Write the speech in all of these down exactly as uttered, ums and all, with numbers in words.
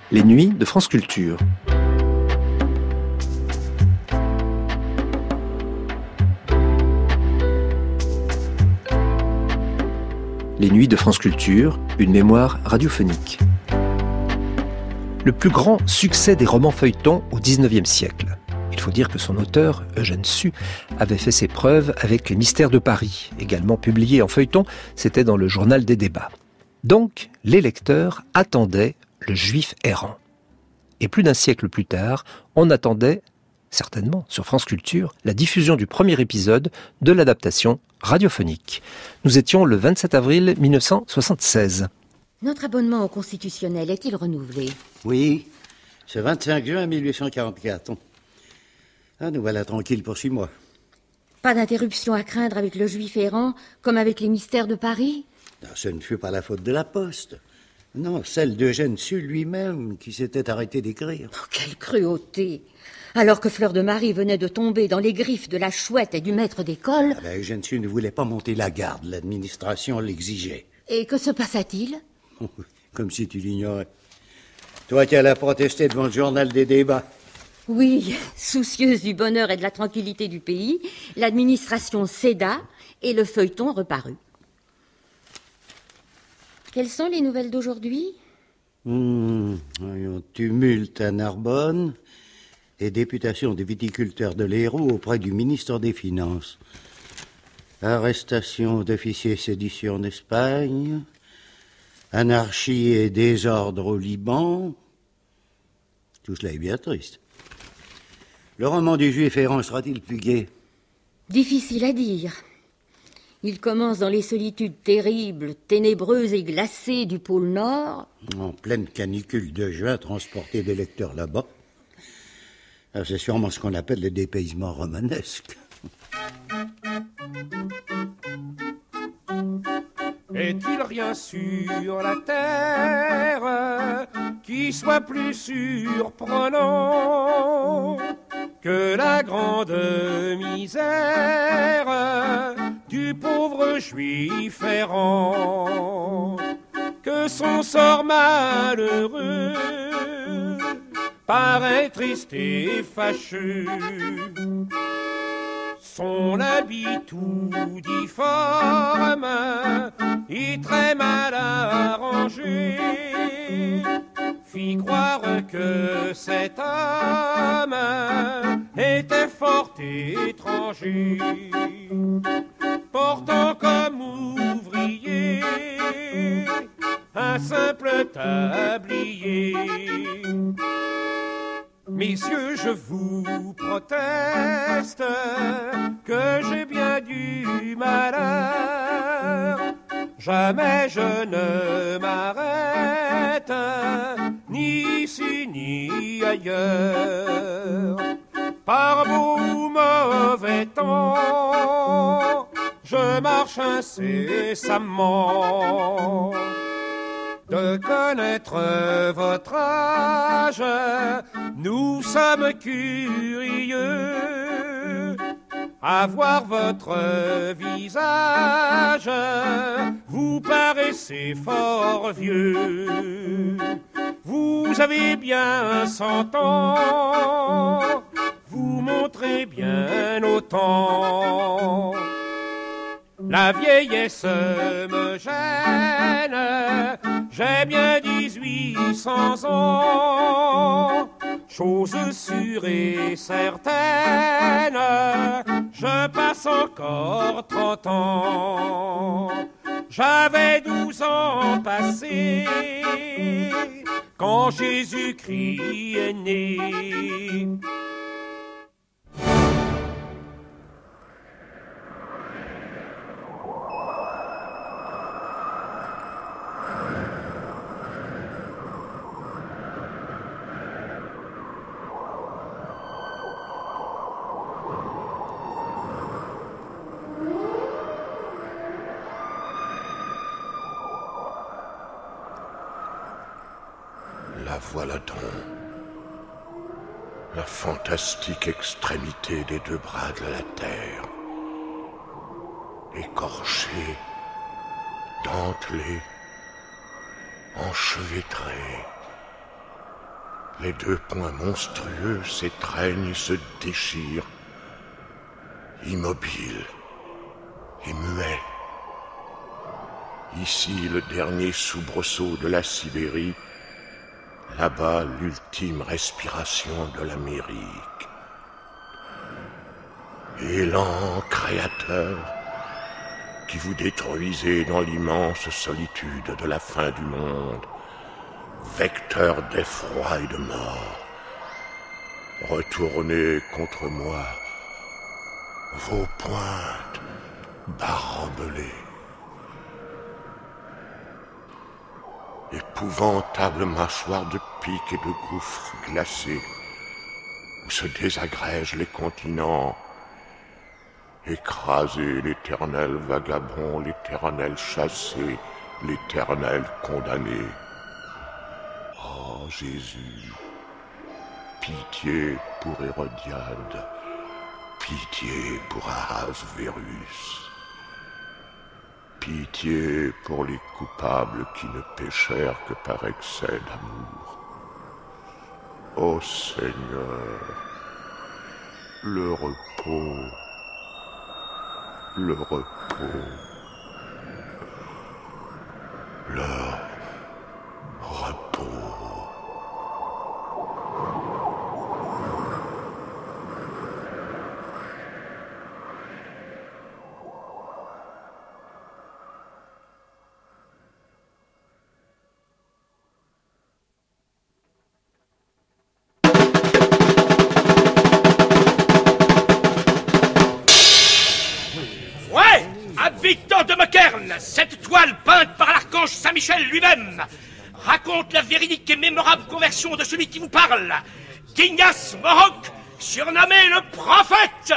Les nuits de France Culture. Les nuits de France Culture, une mémoire radiophonique. Le plus grand succès des romans feuilletons au dix-neuvième siècle. Il faut dire que son auteur, Eugène Sue, avait fait ses preuves avec Les Mystères de Paris, également publié en feuilleton, c'était dans le Journal des débats. Donc, les lecteurs attendaient le Juif errant. Et plus d'un siècle plus tard, on attendait, certainement sur France Culture, la diffusion du premier épisode de l'adaptation radiophonique. Nous étions le vingt-sept avril mille neuf cent soixante-seize. Notre abonnement au Constitutionnel est-il renouvelé ? Oui, ce vingt-cinq juin mille huit cent quarante-quatre. Ah, nous voilà tranquilles pour six mois. Pas d'interruption à craindre avec le Juif errant, comme avec les Mystères de Paris ? Non, ce ne fut pas la faute de la Poste. Non, celle d'Eugène Sue lui-même qui s'était arrêté d'écrire. Oh, quelle cruauté ! Alors que Fleur de Marie venait de tomber dans les griffes de la chouette et du maître d'école... Ah ben, Eugène Sue ne voulait pas monter la garde, l'administration l'exigeait. Et que se passa-t-il ? Oh, comme si tu l'ignorais. Toi qui allais protester devant le Journal des débats. Oui, soucieuse du bonheur et de la tranquillité du pays, l'administration céda et le feuilleton reparut. Quelles sont les nouvelles d'aujourd'hui ? Mmh, un tumulte à Narbonne et députation des viticulteurs de l'Hérault auprès du ministre des Finances. Arrestation d'officiers séditieux en Espagne, anarchie et désordre au Liban. Tout cela est bien triste. Le roman du Juif errant sera-t-il plus gai ? Difficile à dire. Il commence dans les solitudes terribles, ténébreuses et glacées du pôle Nord. En pleine canicule de juin, transporter des lecteurs là-bas. Alors, c'est sûrement ce qu'on appelle le dépaysement romanesque. Est-il rien sur la terre qui soit plus surprenant que la grande misère du pauvre Juif errant, que son sort malheureux paraît triste et fâcheux, son habit tout difforme et très mal arrangé fit croire que cet homme était fort étranger, portant comme ouvrier un simple tablier. Messieurs, je vous proteste que j'ai bien du malheur. Jamais je ne m'arrête, ni ici ni ailleurs. Par beau ou mauvais temps, je marche incessamment. De connaître votre âge, nous sommes curieux. À voir votre visage, vous paraissez fort vieux. Vous avez bien cent ans, vous montrez bien autant. La vieillesse me gêne, j'ai bien dix-huit cents ans. Chose sûre et certaine, je passe encore trente ans. J'avais douze ans passés quand Jésus-Christ est né. La voilà donc, la fantastique extrémité des deux bras de la terre, écorchée, dentelée, enchevêtrée, Les deux poings monstrueux s'étreignent et se déchirent, immobiles et muets. Ici, le dernier soubresaut de la Sibérie, là-bas, l'ultime respiration de l'Amérique. Élan créateur, qui vous détruisez dans l'immense solitude de la fin du monde, vecteur d'effroi et de mort, retournez contre moi vos pointes barbelées. Épouvantable mâchoire de pics et de gouffres glacés, où se désagrègent les continents, écrasez l'éternel vagabond, l'éternel chassé, l'éternel condamné. Oh Jésus, pitié pour Hérodiade, pitié pour Ahasverus. Pitié pour les coupables qui ne péchèrent que par excès d'amour. Ô Seigneur, le repos, le repos, le repos. Victor de Mokern, cette toile peinte par l'archange Saint-Michel lui-même raconte la véridique et mémorable conversion de celui qui vous parle, Ignace Mohawk, surnommé le prophète.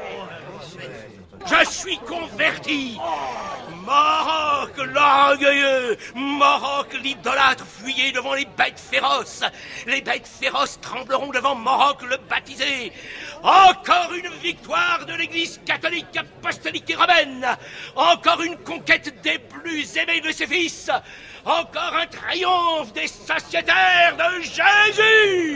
Je suis converti. Mohawk l'orgueilleux, Mohawk l'idolâtre, fuyez devant les bêtes féroces. Les bêtes féroces trembleront devant Mohawk le baptisé. Encore une victoire de l'église catholique, apostolique et romaine. Encore une conquête des plus aimés de ses fils. Encore un triomphe des sociétaires de Jésus.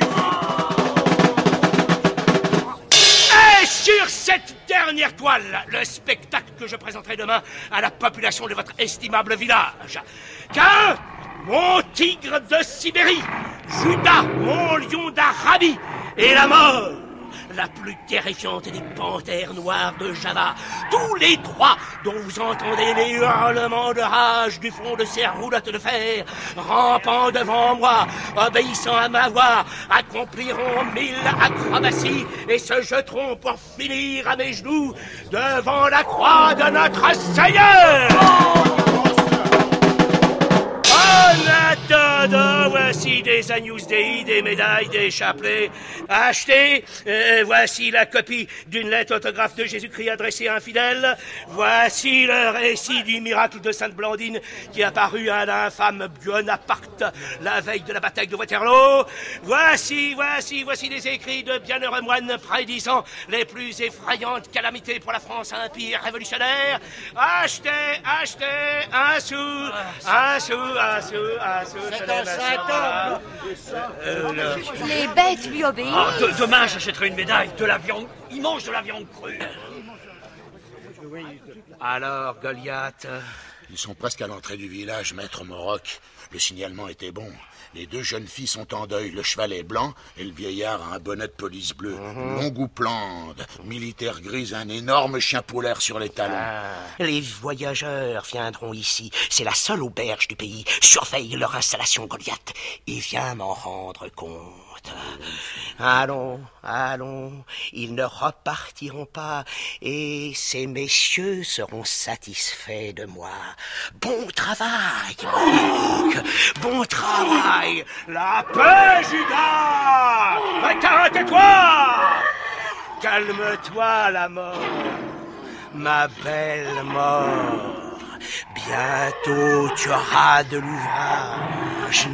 Et sur cette dernière toile, le spectacle que je présenterai demain à la population de votre estimable village. Car mon tigre de Sibérie, Judas, mon lion d'Arabie, et la mort, la plus terrifiante des panthères noires de Java, tous les trois dont vous entendez les hurlements de rage du fond de ces roulottes de fer, rampant devant moi, obéissant à ma voix, accompliront mille acrobaties et se jeteront pour finir à mes genoux devant la croix de notre Seigneur. En attendant, voici des Agnus Dei, des médailles, des chapelets achetés. Euh, voici la copie d'une lettre autographe de Jésus-Christ adressée à un fidèle. Voici le récit du miracle de Sainte Blandine qui apparut à l'infâme Bonaparte la veille de la bataille de Waterloo. Voici, voici, voici des écrits de bienheureux moines prédisant les plus effrayantes calamités pour la France empire révolutionnaire. Achetez, achetez, un sou, un sou, un sou. Ah, c'est un saint euh, Les bêtes lui obéissent. Ah, de, demain, j'achèterai une médaille, de la viande. Il mange de la viande crue. Alors, Goliath... Ils sont presque à l'entrée du village, maître Mohawk. Le signalement était bon. Les deux jeunes filles sont en deuil. Le cheval est blanc et le vieillard a un bonnet de police bleu. Mm-hmm. Longue houppelande, militaire grise, un énorme chien polaire sur les talons. Ah, les voyageurs viendront ici. C'est la seule auberge du pays. Surveille leur installation, Goliath, et viens m'en rendre compte. Allons, allons, ils ne repartiront pas, et ces messieurs seront satisfaits de moi. Bon travail, Mohawk, bon travail. La paix, Judas! Mais calme-toi! Calme-toi, la mort, ma belle mort. Bientôt, tu auras de l'ouvrage.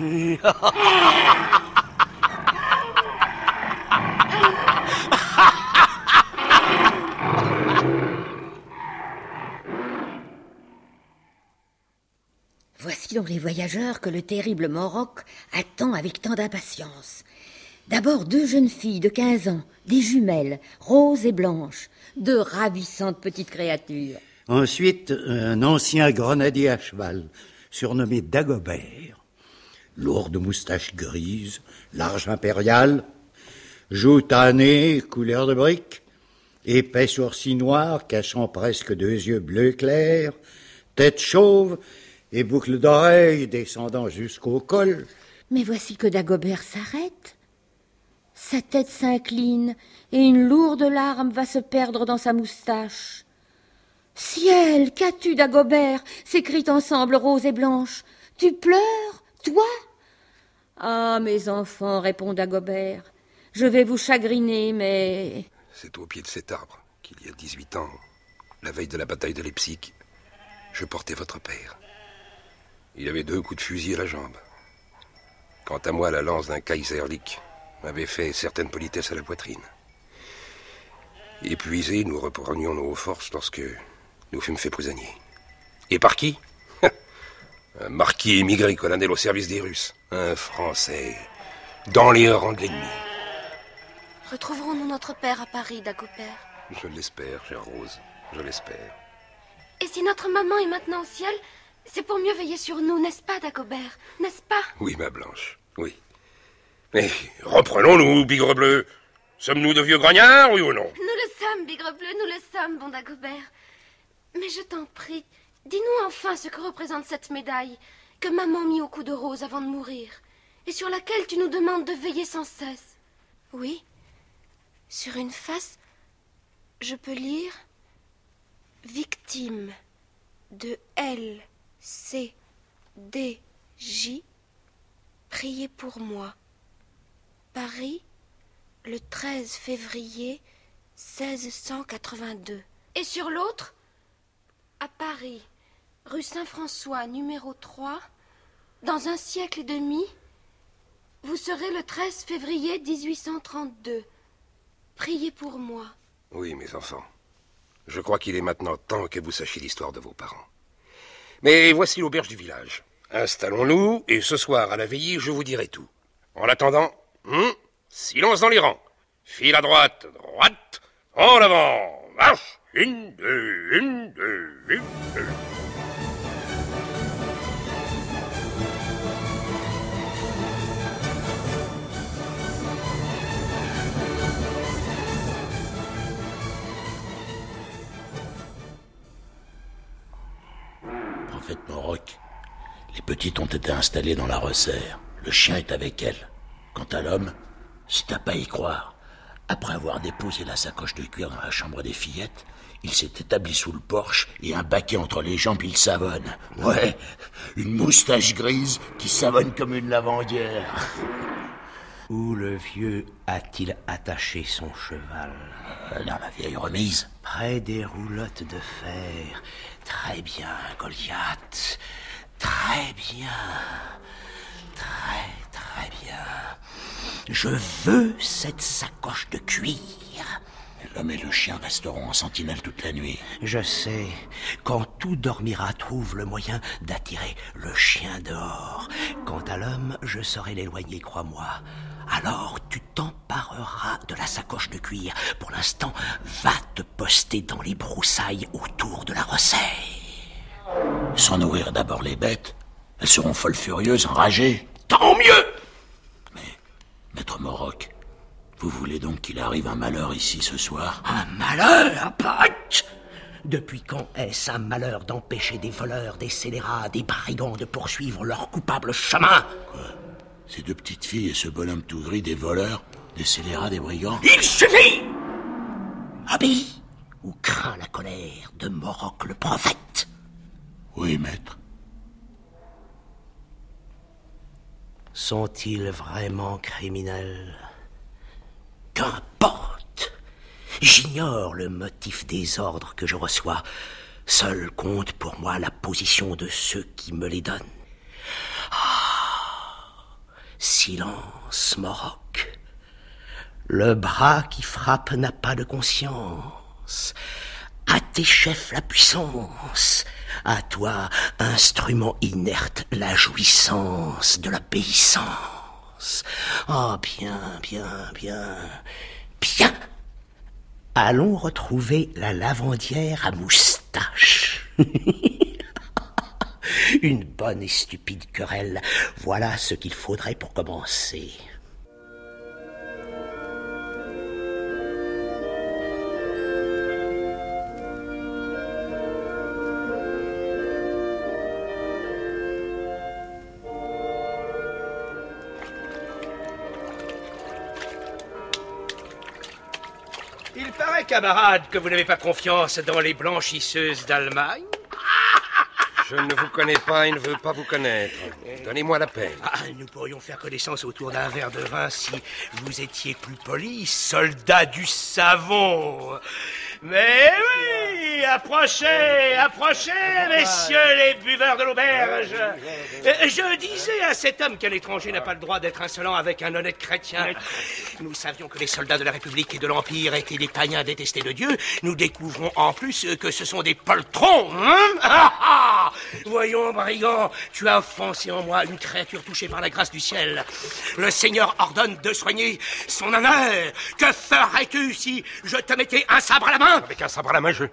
Voici donc les voyageurs que le terrible Mohawk attend avec tant d'impatience. D'abord deux jeunes filles de quinze ans, des jumelles, roses et blanches, deux ravissantes petites créatures. Ensuite, un ancien grenadier à cheval, surnommé Dagobert. Lourde moustache grise, large impériale, joues tannées, couleur de brique, épais sourcils noirs cachant presque deux yeux bleus clairs, tête chauve et boucles d'oreilles descendant jusqu'au col. Mais voici que Dagobert s'arrête. Sa tête s'incline et une lourde larme va se perdre dans sa moustache. « Ciel, qu'as-tu, Dagobert » s'écrient ensemble Rose et Blanche. « Tu pleures, toi ?»« Ah, mes enfants, répond Dagobert, je vais vous chagriner, mais... » C'est au pied de cet arbre qu'il y a dix-huit ans, la veille de la bataille de Leipzig, je portais votre père. Il avait deux coups de fusil à la jambe. Quant à moi, la lance d'un Kaiserlich m'avait fait certaines politesses à la poitrine. Épuisés, nous reprenions nos forces lorsque nous fûmes faits prisonniers. Et par qui? Un marquis émigré, colonel au service des Russes. Un Français, dans les rangs de l'ennemi. Retrouverons-nous notre père à Paris, Dagobert? Je l'espère, chère Rose, je l'espère. Et si notre maman est maintenant au ciel, c'est pour mieux veiller sur nous, n'est-ce pas, Dagobert? N'est-ce pas? Oui, ma Blanche, oui. Mais reprenons-nous, Bigre Bleu. Sommes-nous de vieux grognards, oui ou non? Nous le sommes, Bigre Bleu, nous le sommes, bon Dagobert. Mais je t'en prie, dis-nous enfin ce que représente cette médaille que maman mit au cou de Rose avant de mourir, et sur laquelle tu nous demandes de veiller sans cesse. Oui, sur une face, je peux lire « Victime de L C D J, priez pour moi. Paris, le treize février seize cent quatre-vingt-deux. » Et sur l'autre, à Paris, rue Saint-François, numéro trois, dans un siècle et demi, vous serez le treize février dix-huit cent trente-deux. Priez pour moi. Oui, mes enfants. Je crois qu'il est maintenant temps que vous sachiez l'histoire de vos parents. Mais voici l'auberge du village. Installons-nous, et ce soir, à la veillée, je vous dirai tout. En attendant, hum, silence dans les rangs. File à droite, droite, en avant, marche. Une, deux, une, deux, une, deux. Prophète Moroc, les petites ont été installées dans la resserre. Le chien est avec elles. Quant à l'homme, si t'as pas à y croire, après avoir déposé la sacoche de cuir dans la chambre des fillettes, il s'est établi sous le porche et un baquet entre les jambes, il savonne. Ouais, une moustache grise qui savonne comme une lavandière. Où le vieux a-t-il attaché son cheval? Dans la vieille remise. Près des roulottes de fer. Très bien, Goliath. Très bien. Très, très bien. Je veux cette sacoche de cuir. L'homme et le chien resteront en sentinelle toute la nuit. Je sais. Quand tout dormira, trouve le moyen d'attirer le chien dehors. Quant à l'homme, je saurai l'éloigner, crois-moi. Alors tu t'empareras de la sacoche de cuir. Pour l'instant, va te poster dans les broussailles autour de la resserre. Sans nourrir d'abord les bêtes, elles seront folles furieuses, enragées. Tant mieux! Mais, maître Moroc, vous voulez donc qu'il arrive un malheur ici ce soir? Un malheur, pote! Depuis quand est-ce un malheur d'empêcher des voleurs, des scélérats, des brigands de poursuivre leur coupable chemin? Quoi? Ces deux petites filles et ce bonhomme tout gris, des voleurs, des scélérats, des brigands? Il suffit! Obéis ou crains la colère de Moroc le prophète? Oui, maître. Sont-ils vraiment criminels? Qu'importe! J'ignore le motif des ordres que je reçois. Seul compte pour moi la position de ceux qui me les donnent. Ah, silence, Moroc. Le bras qui frappe n'a pas de conscience. À tes chefs la puissance. À toi, instrument inerte, la jouissance de l'obéissance. France. Oh, bien, bien, bien, bien. Allons retrouver la lavandière à moustache. Une bonne et stupide querelle, voilà ce qu'il faudrait pour commencer. Il paraît, camarade, que vous n'avez pas confiance dans les blanchisseuses d'Allemagne. Je ne vous connais pas et ne veux pas vous connaître. Donnez-moi la peine. Ah, nous pourrions faire connaissance autour d'un verre de vin si vous étiez plus poli, soldat du savon. Mais oui, approchez, approchez, messieurs les buveurs de l'auberge. Je disais à cet homme qu'un étranger n'a pas le droit d'être insolent avec un honnête chrétien. Nous savions que les soldats de la République et de l'Empire étaient des païens détestés de Dieu. Nous découvrons en plus que ce sont des poltrons. Hein ah, ah. Voyons, brigand, tu as offensé en moi une créature touchée par la grâce du ciel. Le Seigneur ordonne de soigner son honneur. Que ferais-tu si je te mettais un sabre à la main? Avec un sabre à la main, je...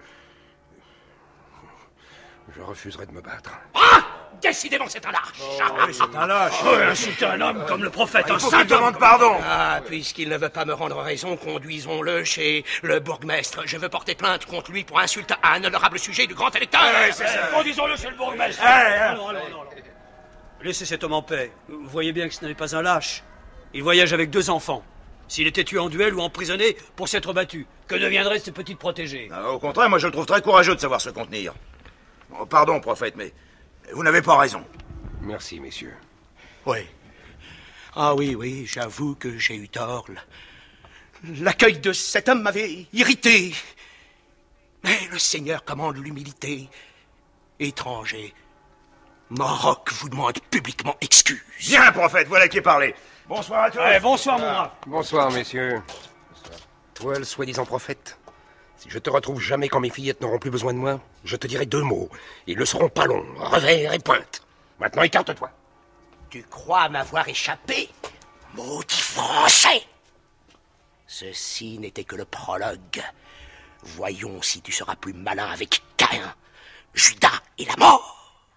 Je refuserai de me battre. Ah! Décidément, c'est un lâche. Oh, oui, c'est un lâche. Oh, c'est un homme comme le prophète. Ah, un saint demande pardon. Ah, puisqu'il ne veut pas me rendre raison, conduisons-le chez le bourgmestre. Je veux porter plainte contre lui pour insulte à un honorable sujet du grand électeur. Ouais, c'est ça. Conduisons-le chez le bourgmestre. Allez, allons, allons, allons. Laissez cet homme en paix. Vous voyez bien que ce n'est pas un lâche. Il voyage avec deux enfants. S'il était tué en duel ou emprisonné pour s'être battu, que deviendraient ses petites protégées? Ah, au contraire, moi je le trouve très courageux de savoir se contenir. Oh, pardon, prophète, mais vous n'avez pas raison. Merci, messieurs. Oui. Ah oui, oui, j'avoue que j'ai eu tort. L'accueil de cet homme m'avait irrité. Mais le Seigneur commande l'humilité. Étranger, Maroc vous demande publiquement excuse. Bien, prophète, voilà qui est parlé. Bonsoir à tous. Allez, bonsoir, mon rap. Bonsoir, messieurs. Bonsoir. Toi, le soi-disant prophète, si je te retrouve jamais quand mes fillettes n'auront plus besoin de moi, je te dirai deux mots. Ils ne seront pas longs, revers et pointe. Maintenant, écarte-toi. Tu crois m'avoir échappé, maudit français? Ceci n'était que le prologue. Voyons si tu seras plus malin avec Caïn, Judas et la mort.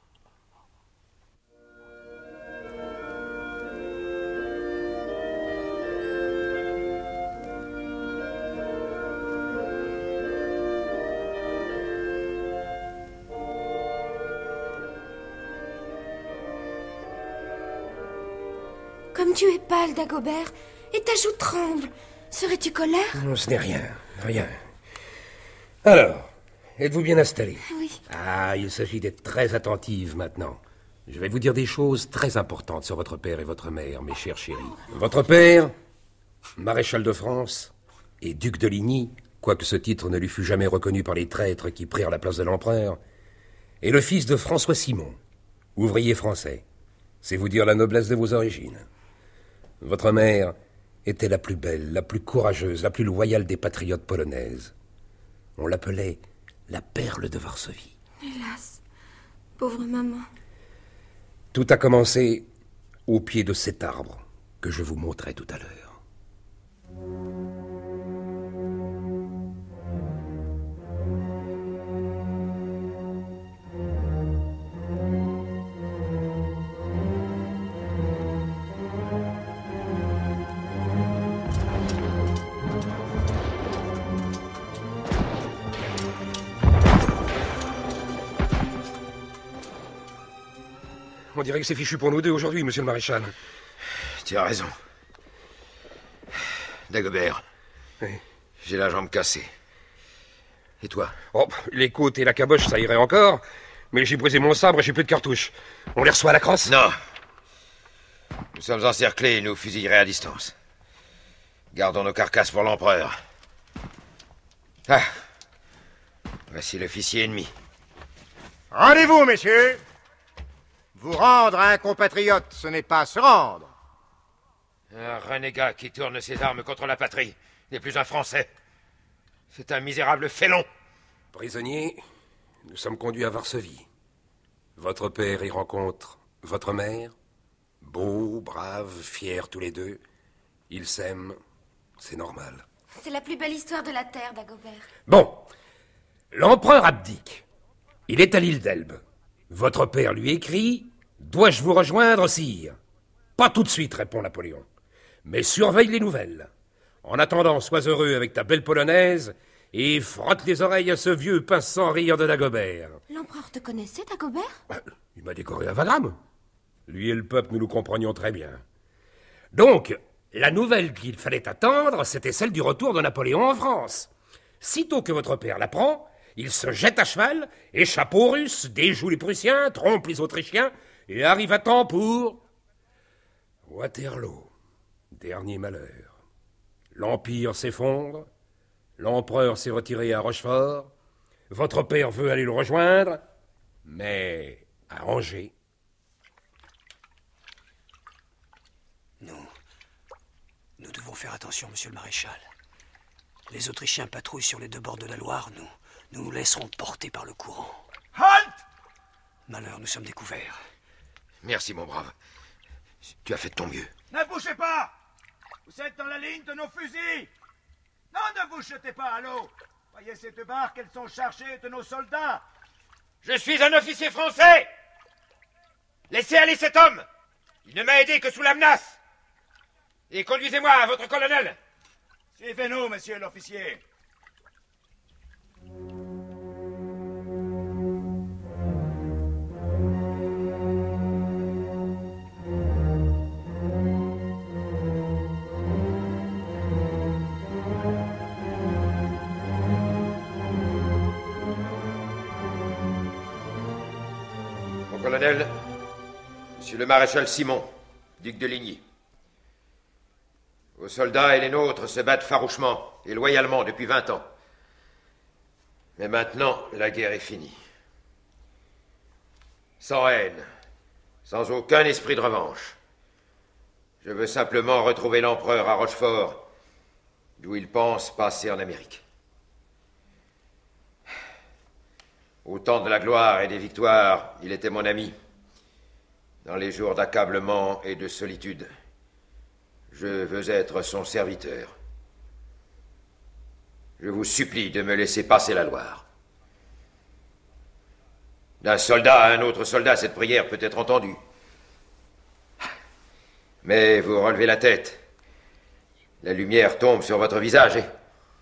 Comme tu es pâle, Dagobert, et ta joue tremble. Serais-tu colère? Non, ce n'est rien, rien. Alors, êtes-vous bien installé? Oui. Ah, il s'agit d'être très attentive maintenant. Je vais vous dire des choses très importantes sur votre père et votre mère, mes chers chéris. Votre père, maréchal de France, et duc de Ligny, quoique ce titre ne lui fût jamais reconnu par les traîtres qui prirent la place de l'empereur, est le fils de François Simon, ouvrier français. C'est vous dire la noblesse de vos origines. Votre mère était la plus belle, la plus courageuse, la plus loyale des patriotes polonaises. On l'appelait la perle de Varsovie. Hélas, pauvre maman. Tout a commencé au pied de cet arbre que je vous montrais tout à l'heure. On dirait que c'est fichu pour nous deux aujourd'hui, monsieur le maréchal. Tu as raison. Dagobert. Oui. J'ai la jambe cassée. Et toi? Oh, les côtes et la caboche, ça irait encore. Mais j'ai brisé mon sabre et j'ai plus de cartouches. On les reçoit à la crosse? Non. Nous sommes encerclés et nous fusilleraient à distance. Gardons nos carcasses pour l'empereur. Ah. Voici l'officier ennemi. Rendez-vous, messieurs. Vous rendre à un compatriote, ce n'est pas se rendre. Un renégat qui tourne ses armes contre la patrie n'est plus un Français. C'est un misérable félon. Prisonnier, nous sommes conduits à Varsovie. Votre père y rencontre votre mère, Beaux, braves, fiers tous les deux. Ils s'aiment, c'est normal. C'est la plus belle histoire de la Terre, Dagobert. Bon, l'empereur abdique. Il est à l'île d'Elbe. Votre père lui écrit « Dois-je vous rejoindre, sire ?» « Pas tout de suite, répond Napoléon. Mais surveille les nouvelles. En attendant, sois heureux avec ta belle polonaise et frotte les oreilles à ce vieux pince sans rire de Dagobert. » L'empereur te connaissait, Dagobert? Ben, il m'a décoré à Wagram. Lui et le peuple, nous nous comprenions très bien. Donc, la nouvelle qu'il fallait attendre, c'était celle du retour de Napoléon en France. Sitôt que votre père l'apprend, il se jette à cheval, échappe aux Russes, déjoue les Prussiens, trompe les Autrichiens, et arrive à temps pour... Waterloo. Dernier malheur. L'Empire s'effondre, l'empereur s'est retiré à Rochefort, votre père veut aller le rejoindre, mais à Angers. Nous, nous devons faire attention, monsieur le maréchal. Les Autrichiens patrouillent sur les deux bords de la Loire, nous, nous nous laisserons porter par le courant. Halt! Malheur, nous sommes découverts. Merci, mon brave. Tu as fait de ton mieux. Ne bougez pas! Vous êtes dans la ligne de nos fusils! Non, ne vous jetez pas à l'eau! Voyez ces deux barques, elles sont chargées de nos soldats! Je suis un officier français! Laissez aller cet homme! Il ne m'a aidé que sous la menace! Et conduisez-moi à votre colonel! Suivez-nous, monsieur l'officier! Colonel, monsieur le maréchal Simon, duc de Ligny. Vos soldats et les nôtres se battent farouchement et loyalement depuis vingt ans. Mais maintenant, la guerre est finie. Sans haine, sans aucun esprit de revanche. Je veux simplement retrouver l'empereur à Rochefort, d'où il pense passer en Amérique. Au temps de la gloire et des victoires, il était mon ami. Dans les jours d'accablement et de solitude, je veux être son serviteur. Je vous supplie de me laisser passer la Loire. D'un soldat à un autre soldat, cette prière peut être entendue. Mais vous relevez la tête. La lumière tombe sur votre visage et...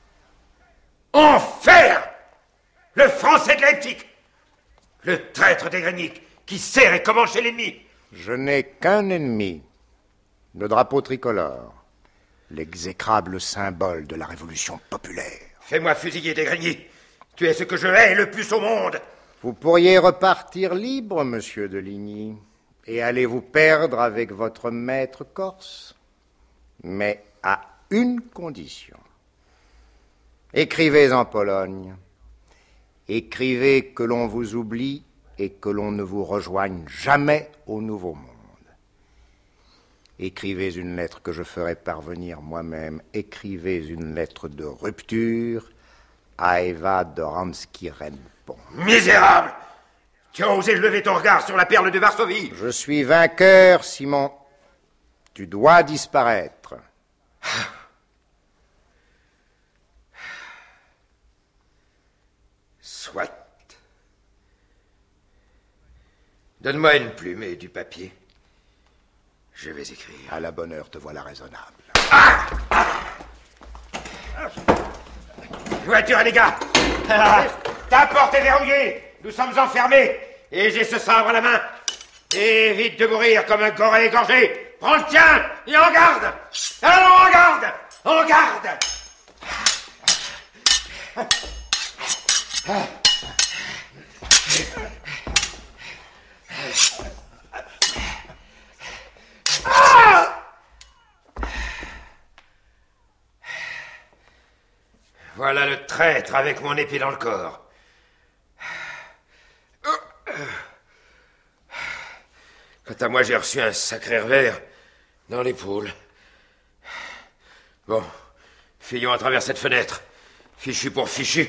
Enfer! Le Français de Leipzig! Le traître des Grignic qui sert et commande chez l'ennemi! Je n'ai qu'un ennemi, le drapeau tricolore, l'exécrable symbole de la révolution populaire. Fais-moi fusiller des Grignic. Tu es ce que je hais le plus au monde. Vous pourriez repartir libre, monsieur de Ligny, et aller vous perdre avec votre maître corse, mais à une condition. Écrivez en Pologne. Écrivez que l'on vous oublie et que l'on ne vous rejoigne jamais au Nouveau Monde. Écrivez une lettre que je ferai parvenir moi-même. Écrivez une lettre de rupture à Eva Doransky-Renpon. Misérable! Tu as osé lever ton regard sur la perle de Varsovie. Je suis vainqueur, Simon. Tu dois disparaître. Soit. Donne-moi une plume et du papier. Je vais écrire. À la bonne heure, te voilà raisonnable. Ah! Ah! Voiture, les gars! Ah! Ta porte est verrouillée! Nous sommes enfermés! Et j'ai ce sabre à la main! Évite de mourir comme un goré égorgé! Prends le tien! Et en garde! Allons, en garde! En garde! Ah! Voilà le traître avec mon épée dans le corps. Quant à moi, j'ai reçu un sacré revers dans l'épaule. Bon, fuyons à travers cette fenêtre. Fichu pour fichu.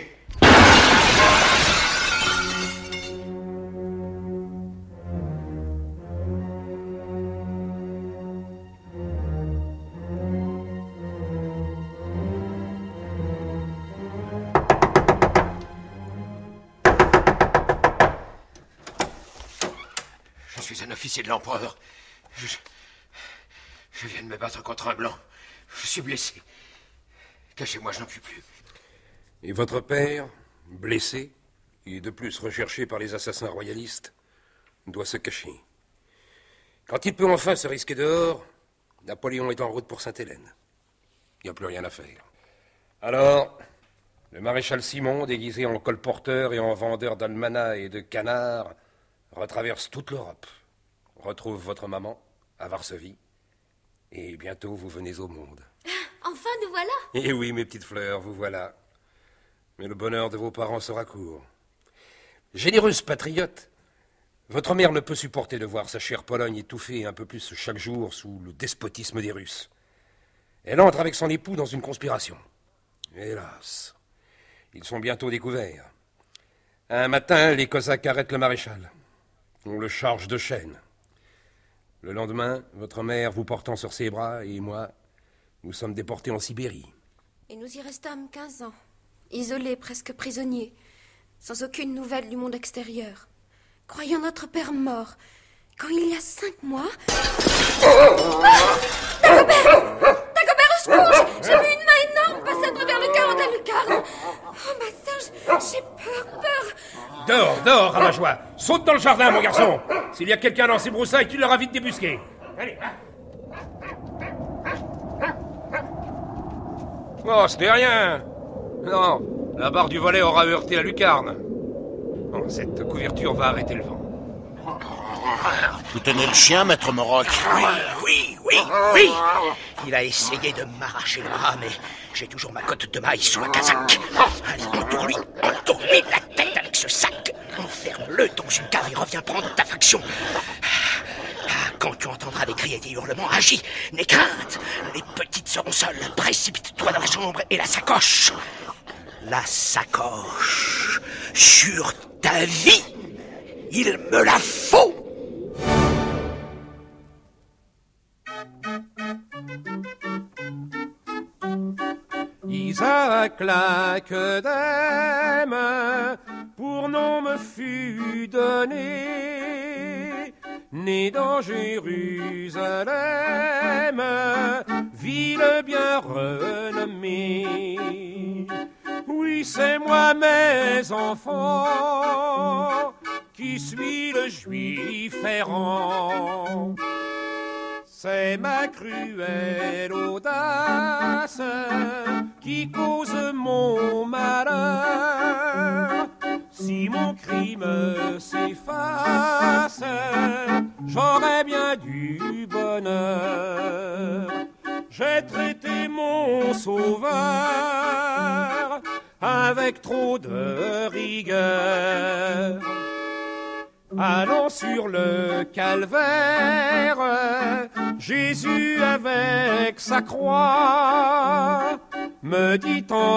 suis un officier de l'empereur. Je... je viens de me battre contre un blanc. Je suis blessé. Cachez-moi, je n'en puis plus. Et votre père, blessé, et de plus recherché par les assassins royalistes, doit se cacher. Quand il peut enfin se risquer dehors, Napoléon est en route pour Sainte-Hélène. Il n'y a plus rien à faire. Alors, le maréchal Simon, déguisé en colporteur et en vendeur d'almanachs et de canards, retraverse toute l'Europe, retrouve votre maman à Varsovie, et bientôt vous venez au monde. Enfin, nous voilà. Eh oui, mes petites fleurs, vous voilà. Mais le bonheur de vos parents sera court. Généreuse patriote, votre mère ne peut supporter de voir sa chère Pologne étouffer un peu plus chaque jour sous le despotisme des Russes. Elle entre avec son époux dans une conspiration. Hélas, ils sont bientôt découverts. Un matin, les Cosaques arrêtent le maréchal. On le charge de chaînes. Le lendemain, votre mère vous portant sur ses bras et moi, nous sommes déportés en Sibérie. Et nous y restâmes quinze ans, isolés, presque prisonniers, sans aucune nouvelle du monde extérieur, croyant notre père mort, quand il y a cinq mois... Ah, Dagobert! Dagobert, au secours! J'ai vu une main énorme passer à travers le carreau de la lucarne. Oh, ma sœur, j'ai peur, peur. Dehors, dehors, Ramajoie. Saute dans le jardin, mon garçon. S'il y a quelqu'un dans ces broussailles, tu l'auras vite débusqué. Allez. Oh, ce n'est rien. Non, la barre du volet aura heurté la lucarne. Bon, cette couverture va arrêter le vent. Vous tenez le chien, maître Moroc? Oui, oui, oui, oui. Il a essayé de m'arracher le bras, mais j'ai toujours ma cotte de maille sous la casaque. Allez, entoure-lui, entoure-lui la tête avec ce sac. Enferme-le dans une cave et reviens prendre ta faction. Quand tu entendras des cris et des hurlements, agis, n'aie crainte. Les petites seront seules. Précipite-toi dans la chambre et la sacoche. La sacoche. Sur ta vie. Il me la faut. Isaac Laquedème, pour nom me fut donné, né dans Jérusalem, ville bien renommée. Oui, c'est moi, mes enfants, qui suis le juif errant. C'est ma cruelle audace qui cause mon malheur. Si mon crime s'efface, j'aurais bien du bonheur. J'ai traité mon sauveur avec trop de rigueur. Allons sur le calvaire, Jésus avec sa croix me dit en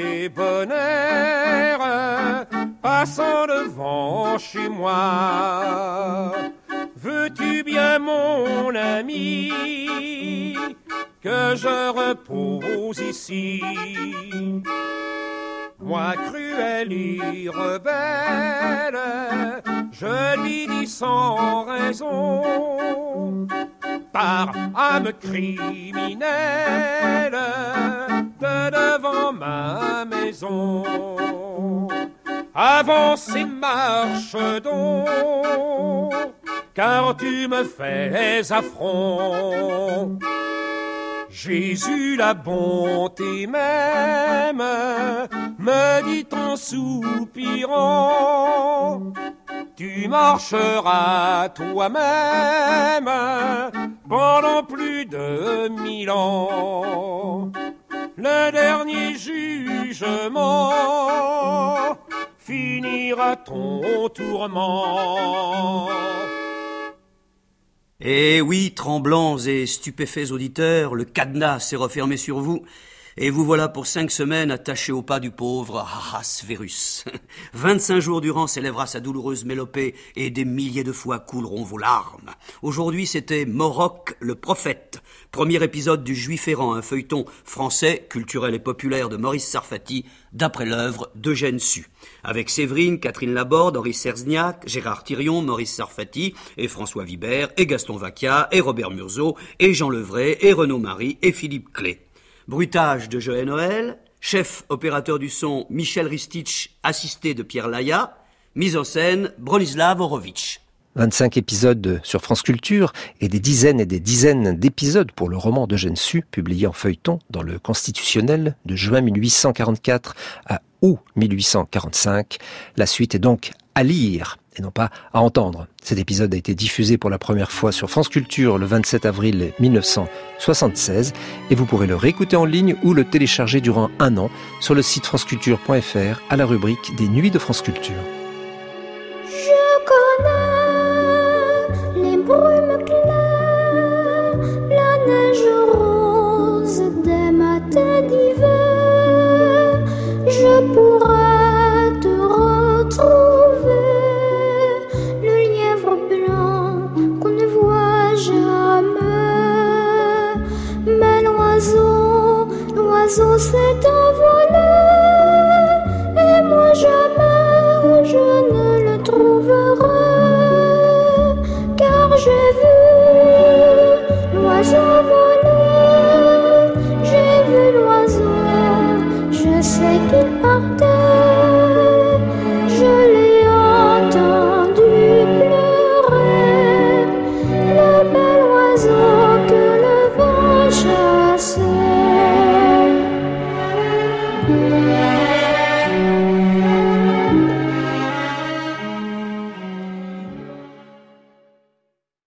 débonnaire, passant devant chez moi. Veux-tu bien, mon ami, que je repose ici? Moi, cruel et rebelle, je lui dis sans raison, par âme criminelle, de devant ma maison. Avance et marche donc, car tu me fais affront. Jésus, la bonté même, me dit en soupirant, tu marcheras toi-même pendant plus de mille ans. Le dernier jugement finira ton tourment. Eh oui, tremblants et stupéfaits auditeurs, le cadenas s'est refermé sur vous. Et vous voilà pour cinq semaines attaché au pas du pauvre Ahasverus. Vingt-cinq jours durant s'élèvera sa douloureuse mélopée et des milliers de fois couleront vos larmes. Aujourd'hui, c'était Morok le prophète, premier épisode du Juif errant, un feuilleton français, culturel et populaire de Maurice Sarfati, d'après l'œuvre d'Eugène Sue. Avec Séverine, Catherine Laborde, Henri Serzniak, Gérard Thirion, Maurice Sarfati, et François Vibert, et Gaston Vacchia, et Robert Murzeau, et Jean Levray, et Renaud Marie, et Philippe Clé. Bruitage de Joël Noël, chef opérateur du son Michel Ristich, assisté de Pierre Laya, mise en scène Bronislav Horowitz. vingt-cinq épisodes sur France Culture et des dizaines et des dizaines d'épisodes pour le roman d'Eugène Sue, publié en feuilleton dans le Constitutionnel de juin mille huit cent quarante-quatre à août mille huit cent quarante-cinq. La suite est donc à lire et non pas à entendre. Cet épisode a été diffusé pour la première fois sur France Culture le vingt-sept avril mille neuf cent soixante-seize et vous pourrez le réécouter en ligne ou le télécharger durant un an sur le site franceculture point f r à la rubrique des Nuits de France Culture. Je connais les brumes claires, la neige rose des matins d'hiver. Je pourrais te retrouver, le lièvre blanc qu'on ne voit jamais. Mais l'oiseau, l'oiseau s'est envolé, et moi jamais je ne le trouverai, car j'ai vu